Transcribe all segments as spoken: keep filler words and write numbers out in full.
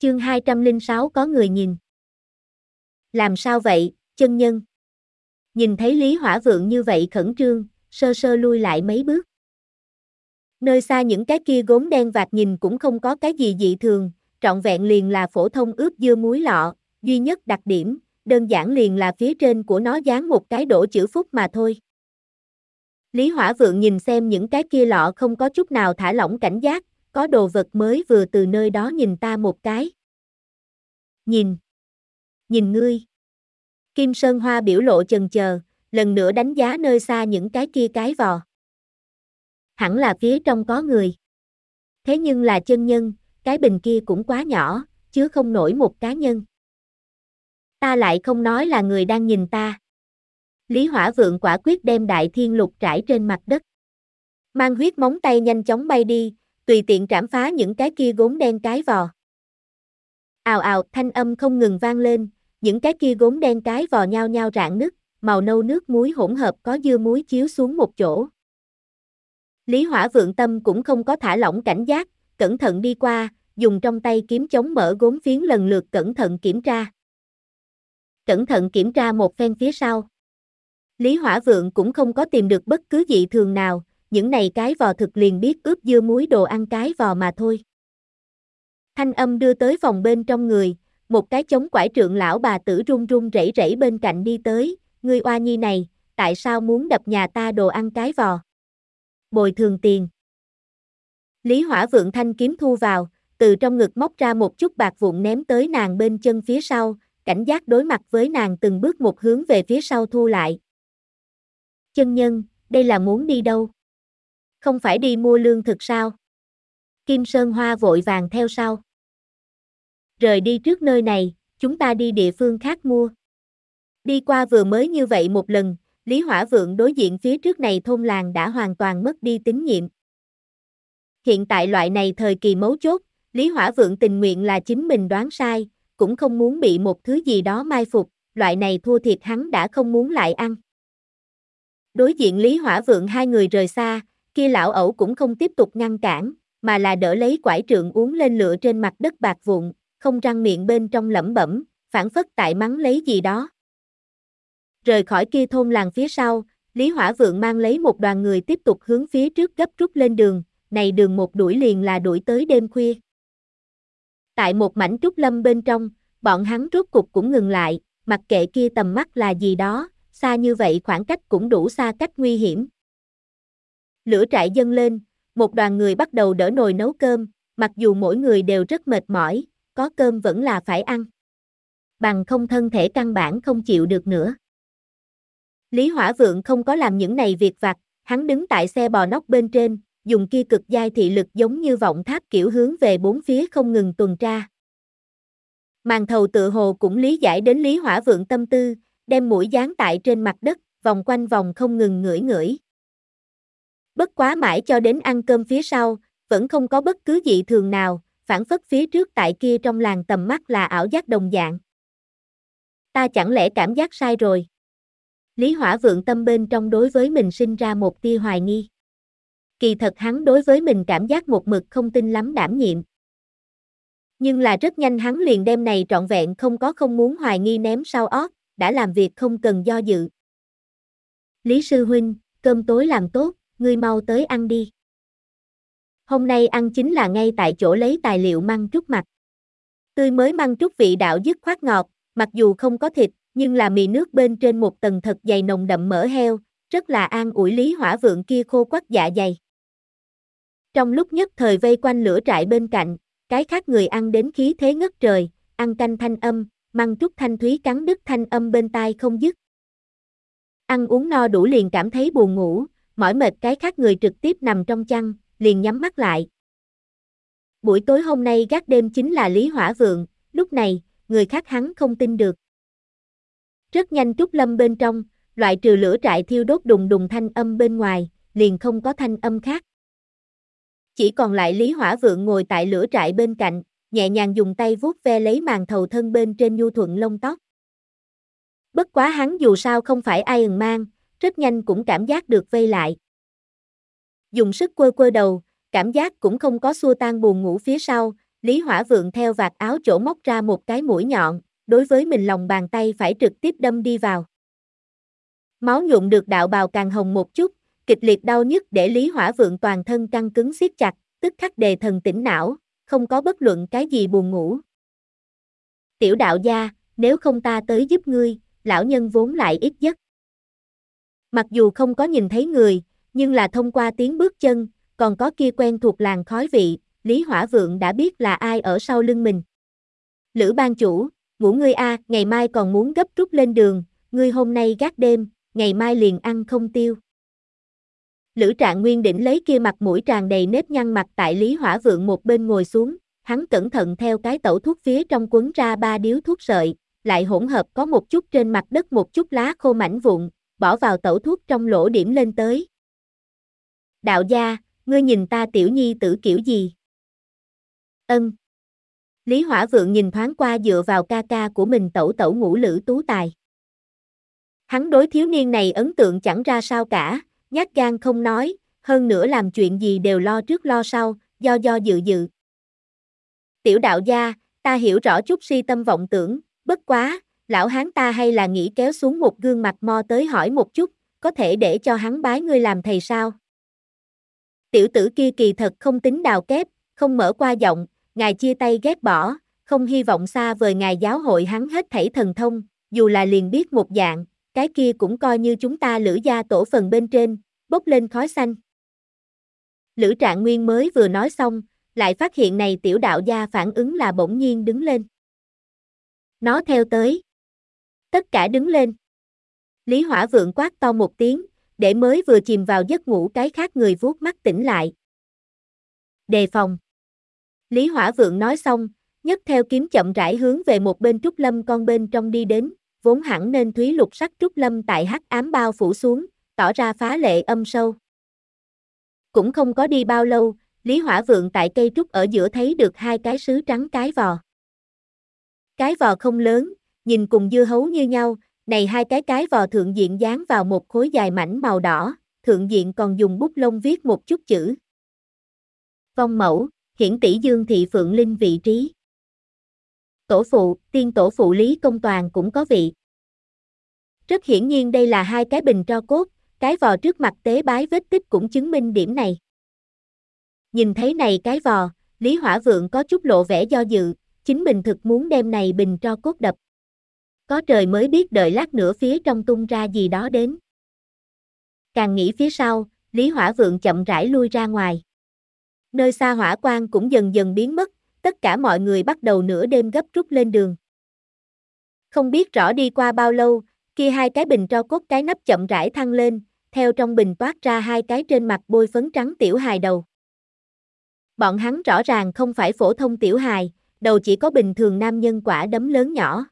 Chương hai trăm lẻ sáu có người nhìn. Làm sao vậy, chân nhân? Nhìn thấy Lý Hỏa Vượng như vậy khẩn trương, sơ sơ lui lại mấy bước. Nơi xa những cái kia gốm đen vạt nhìn cũng không có cái gì dị thường, trọn vẹn liền là phổ thông ướp dưa muối lọ, duy nhất đặc điểm, đơn giản liền là phía trên của nó dán một cái đổ chữ Phúc mà thôi. Lý Hỏa Vượng nhìn xem những cái kia lọ không có chút nào thả lỏng cảnh giác, có đồ vật mới vừa từ nơi đó nhìn ta một cái. Nhìn. Nhìn ngươi. Kim Sơn Hoa biểu lộ chần chờ, lần nữa đánh giá nơi xa những cái kia cái vò. Hẳn là phía trong có người. Thế nhưng là chân nhân, cái bình kia cũng quá nhỏ, chứ không nổi một cá nhân. Ta lại không nói là người đang nhìn ta. Lý Hỏa Vượng quả quyết đem đại thiên lục trải trên mặt đất. Mang huyết móng tay nhanh chóng bay đi, tùy tiện trảm phá những cái kia gốm đen cái vò. Ào ào, thanh âm không ngừng vang lên, những cái kia gốm đen cái vò nhao nhao rạn nứt, màu nâu nước muối hỗn hợp có dưa muối chiếu xuống một chỗ. Lý Hỏa Vượng tâm cũng không có thả lỏng cảnh giác, cẩn thận đi qua, dùng trong tay kiếm chống mở gốm phiến lần lượt cẩn thận kiểm tra. Cẩn thận kiểm tra một phen phía sau. Lý Hỏa Vượng cũng không có tìm được bất cứ dị thường nào, những này cái vò thực liền biết ướp dưa muối đồ ăn cái vò mà thôi. Thanh âm đưa tới phòng bên trong người, một cái chống quải trượng lão bà tử run run rẩy rẩy bên cạnh đi tới, ngươi oa nhi này, tại sao muốn đập nhà ta đồ ăn cái vò? Bồi thường tiền. Lý Hỏa Vượng thanh kiếm thu vào, từ trong ngực móc ra một chút bạc vụn ném tới nàng bên chân phía sau, cảnh giác đối mặt với nàng từng bước một hướng về phía sau thu lại. Chân nhân, đây là muốn đi đâu? Không phải đi mua lương thực sao? Kim Sơn Hoa vội vàng theo sau. Rời đi trước nơi này, chúng ta đi địa phương khác mua. Đi qua vừa mới như vậy một lần, Lý Hỏa Vượng đối diện phía trước này thôn làng đã hoàn toàn mất đi tín nhiệm. Hiện tại loại này thời kỳ mấu chốt, Lý Hỏa Vượng tình nguyện là chính mình đoán sai, cũng không muốn bị một thứ gì đó mai phục, loại này thua thiệt hắn đã không muốn lại ăn. Đối diện Lý Hỏa Vượng hai người rời xa, kia lão ẩu cũng không tiếp tục ngăn cản, mà là đỡ lấy quải trượng uống lên lựa trên mặt đất bạc vụn, không răng miệng bên trong lẩm bẩm, phản phất tại mắng lấy gì đó. Rời khỏi kia thôn làng phía sau, Lý Hỏa Vượng mang lấy một đoàn người tiếp tục hướng phía trước gấp rút lên đường, này đường một đuổi liền là đuổi tới đêm khuya. Tại một mảnh trúc lâm bên trong, bọn hắn rốt cục cũng ngừng lại, mặc kệ kia tầm mắt là gì đó, xa như vậy khoảng cách cũng đủ xa cách nguy hiểm. Lửa trại dâng lên, một đoàn người bắt đầu đỡ nồi nấu cơm, mặc dù mỗi người đều rất mệt mỏi, có cơm vẫn là phải ăn. Bằng không thân thể căn bản không chịu được nữa. Lý Hỏa Vượng không có làm những này việc vặt, hắn đứng tại xe bò nóc bên trên, dùng kia cực giai thị lực giống như vọng tháp kiểu hướng về bốn phía không ngừng tuần tra. Màn thầu tự hồ cũng lý giải đến Lý Hỏa Vượng tâm tư, đem mũi dán tại trên mặt đất, vòng quanh vòng không ngừng ngửi ngửi. Bất quá mãi cho đến ăn cơm phía sau, vẫn không có bất cứ dị thường nào, phản phất phía trước tại kia trong làng tầm mắt là ảo giác đồng dạng. Ta chẳng lẽ cảm giác sai rồi? Lý Hỏa Vượng tâm bên trong đối với mình sinh ra một tia hoài nghi. Kỳ thật hắn đối với mình cảm giác một mực không tin lắm đảm nhiệm. Nhưng là rất nhanh hắn liền đem này trọn vẹn không có không muốn hoài nghi ném sau ót, đã làm việc không cần do dự. Lý sư huynh, cơm tối làm tốt, ngươi mau tới ăn đi. Hôm nay ăn chính là ngay tại chỗ lấy tài liệu măng trút mặt. Tươi mới măng trút vị đạo dứt khoát ngọt, mặc dù không có thịt, nhưng là mì nước bên trên một tầng thật dày nồng đậm mỡ heo, rất là an ủi Lý Hỏa Vượng kia khô quắt dạ dày. Trong lúc nhất thời vây quanh lửa trại bên cạnh, cái khác người ăn đến khí thế ngất trời, ăn canh thanh âm, măng trút thanh thúy cắn đứt thanh âm bên tai không dứt. Ăn uống no đủ liền cảm thấy buồn ngủ, mỏi mệt cái khác người trực tiếp nằm trong chăn, liền nhắm mắt lại. Buổi tối hôm nay gác đêm chính là Lý Hỏa Vượng, lúc này, người khác hắn không tin được. Rất nhanh trúc lâm bên trong, loại trừ lửa trại thiêu đốt đùng đùng thanh âm bên ngoài, liền không có thanh âm khác. Chỉ còn lại Lý Hỏa Vượng ngồi tại lửa trại bên cạnh, nhẹ nhàng dùng tay vuốt ve lấy màn thầu thân bên trên nhu thuận lông tóc. Bất quá hắn dù sao không phải Iron Man, rất nhanh cũng cảm giác được vây lại. Dùng sức quơ quơ đầu, cảm giác cũng không có xua tan buồn ngủ phía sau, Lý Hỏa Vượng theo vạt áo chỗ móc ra một cái mũi nhọn, đối với mình lòng bàn tay phải trực tiếp đâm đi vào. Máu nhuộm được đạo bào càng hồng một chút, kịch liệt đau nhức để Lý Hỏa Vượng toàn thân căng cứng siết chặt, tức khắc đề thần tỉnh não, không có bất luận cái gì buồn ngủ. Tiểu đạo gia, nếu không ta tới giúp ngươi, lão nhân vốn lại ít giấc. Mặc dù không có nhìn thấy người, nhưng là thông qua tiếng bước chân, còn có kia quen thuộc làn khói vị, Lý Hỏa Vượng đã biết là ai ở sau lưng mình. Lữ ban chủ, ngủ ngươi a, ngày mai còn muốn gấp rút lên đường, ngươi hôm nay gác đêm, ngày mai liền ăn không tiêu. Lữ Trạng Nguyên đỉnh lấy kia mặt mũi tràn đầy nếp nhăn mặt tại Lý Hỏa Vượng một bên ngồi xuống, hắn cẩn thận theo cái tẩu thuốc phía trong quấn ra ba điếu thuốc sợi, lại hỗn hợp có một chút trên mặt đất một chút lá khô mảnh vụn, bỏ vào tẩu thuốc trong lỗ điểm lên tới. Đạo gia, ngươi nhìn ta tiểu nhi tử kiểu gì? Ân. Lý Hỏa Vượng nhìn thoáng qua dựa vào ca ca của mình tẩu tẩu ngũ Lữ Tú Tài. Hắn đối thiếu niên này ấn tượng chẳng ra sao cả, nhát gan không nói, hơn nữa làm chuyện gì đều lo trước lo sau, do do dự dự. Tiểu đạo gia, ta hiểu rõ chút si tâm vọng tưởng, bất quá, lão hán ta hay là nghĩ kéo xuống một gương mặt mo tới hỏi một chút, có thể để cho hắn bái ngươi làm thầy sao? Tiểu tử kia kỳ thật không tính đào kép, không mở qua giọng, ngài chia tay ghét bỏ, không hy vọng xa vời ngài giáo hội hắn hết thảy thần thông, dù là liền biết một dạng, cái kia cũng coi như chúng ta Lữ gia tổ phần bên trên, bốc lên khói xanh. Lữ Trạng Nguyên mới vừa nói xong, lại phát hiện này tiểu đạo gia phản ứng là bỗng nhiên đứng lên. Nó theo tới. Tất cả đứng lên. Lý Hỏa Vượng quát to một tiếng, để mới vừa chìm vào giấc ngủ cái khác người vuốt mắt tỉnh lại. Đề phòng. Lý Hỏa Vượng nói xong, nhấc theo kiếm chậm rãi hướng về một bên Trúc Lâm con bên trong đi đến, vốn hẳn nên thúy lục sắc Trúc Lâm tại hắc ám bao phủ xuống, tỏ ra phá lệ âm sâu. Cũng không có đi bao lâu, Lý Hỏa Vượng tại cây trúc ở giữa thấy được hai cái sứ trắng cái vò. Cái vò không lớn, nhìn cùng dưa hấu như nhau, này hai cái cái vò thượng diện dán vào một khối dài mảnh màu đỏ, thượng diện còn dùng bút lông viết một chút chữ. Vong mẫu, hiển tỷ Dương thị Phượng Linh vị trí. Tổ phụ, tiên tổ phụ Lý Công Toàn cũng có vị. Rất hiển nhiên đây là hai cái bình tro cốt, cái vò trước mặt tế bái vết tích cũng chứng minh điểm này. Nhìn thấy này cái vò, Lý Hỏa Vượng có chút lộ vẻ do dự, chính mình thực muốn đem này bình tro cốt đập. Có trời mới biết đợi lát nữa phía trong tung ra gì đó đến. Càng nghĩ phía sau, Lý Hỏa Vượng chậm rãi lui ra ngoài. Nơi xa hỏa quang cũng dần dần biến mất, tất cả mọi người bắt đầu nửa đêm gấp rút lên đường. Không biết rõ đi qua bao lâu, kia hai cái bình tro cốt cái nắp chậm rãi thăng lên, theo trong bình toát ra hai cái trên mặt bôi phấn trắng tiểu hài đầu. Bọn hắn rõ ràng không phải phổ thông tiểu hài, đầu chỉ có bình thường nam nhân quả đấm lớn nhỏ.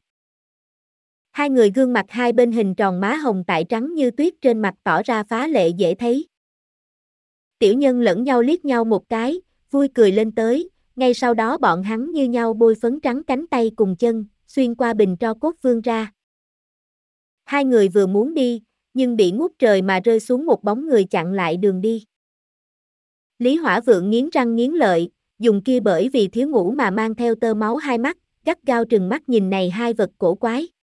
Hai người gương mặt hai bên hình tròn má hồng tại trắng như tuyết trên mặt tỏ ra phá lệ dễ thấy. Tiểu nhân lẫn nhau liếc nhau một cái, vui cười lên tới, ngay sau đó bọn hắn như nhau bôi phấn trắng cánh tay cùng chân, xuyên qua bình tro cốt vươn ra. Hai người vừa muốn đi, nhưng bị ngút trời mà rơi xuống một bóng người chặn lại đường đi. Lý Hỏa Vượng nghiến răng nghiến lợi, dùng kia bởi vì thiếu ngủ mà mang theo tơ máu hai mắt, gắt gao trừng mắt nhìn này hai vật cổ quái.